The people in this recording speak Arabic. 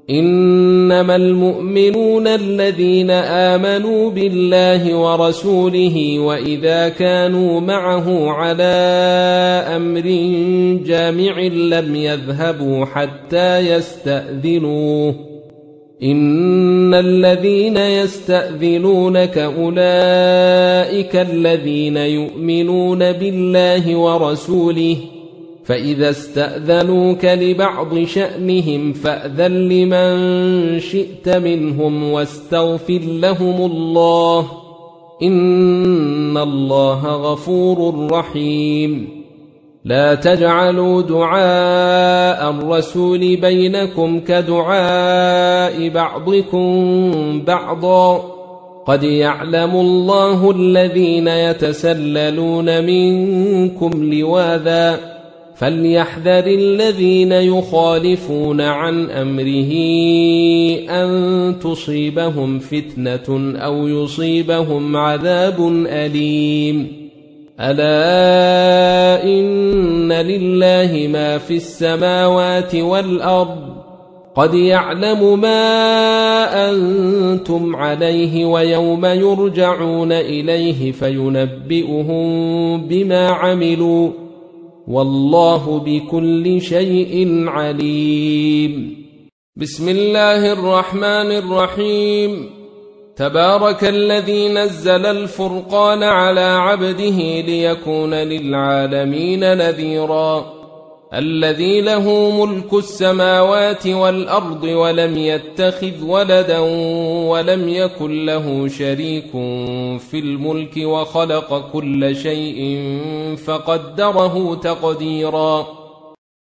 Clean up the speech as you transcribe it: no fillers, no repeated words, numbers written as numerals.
إنما المؤمنون الذين آمنوا بالله ورسوله وإذا كانوا معه على أمر جامع لم يذهبوا حتى يستأذنوه إن الذين يستأذنونك أولئك الذين يؤمنون بالله ورسوله فإذا استأذنوك لبعض شأنهم فأذن لمن شئت منهم واستغفر لهم الله إن الله غفور رحيم لا تجعلوا دعاء الرسول بينكم كدعاء بعضكم بعضا قد يعلم الله الذين يتسللون منكم لواذا فليحذر الذين يخالفون عن أمره أن تصيبهم فتنة أو يصيبهم عذاب أليم ألا إن لله ما في السماوات والأرض قد يعلم ما أنتم عليه ويوم يرجعون إليه فينبئهم بما عملوا والله بكل شيء عليم. بسم الله الرحمن الرحيم. تبارك الذي نزل الفرقان على عبده ليكون للعالمين نذيرا الذي له ملك السماوات والأرض ولم يتخذ ولدا ولم يكن له شريك في الملك وخلق كل شيء فقدره تقديرا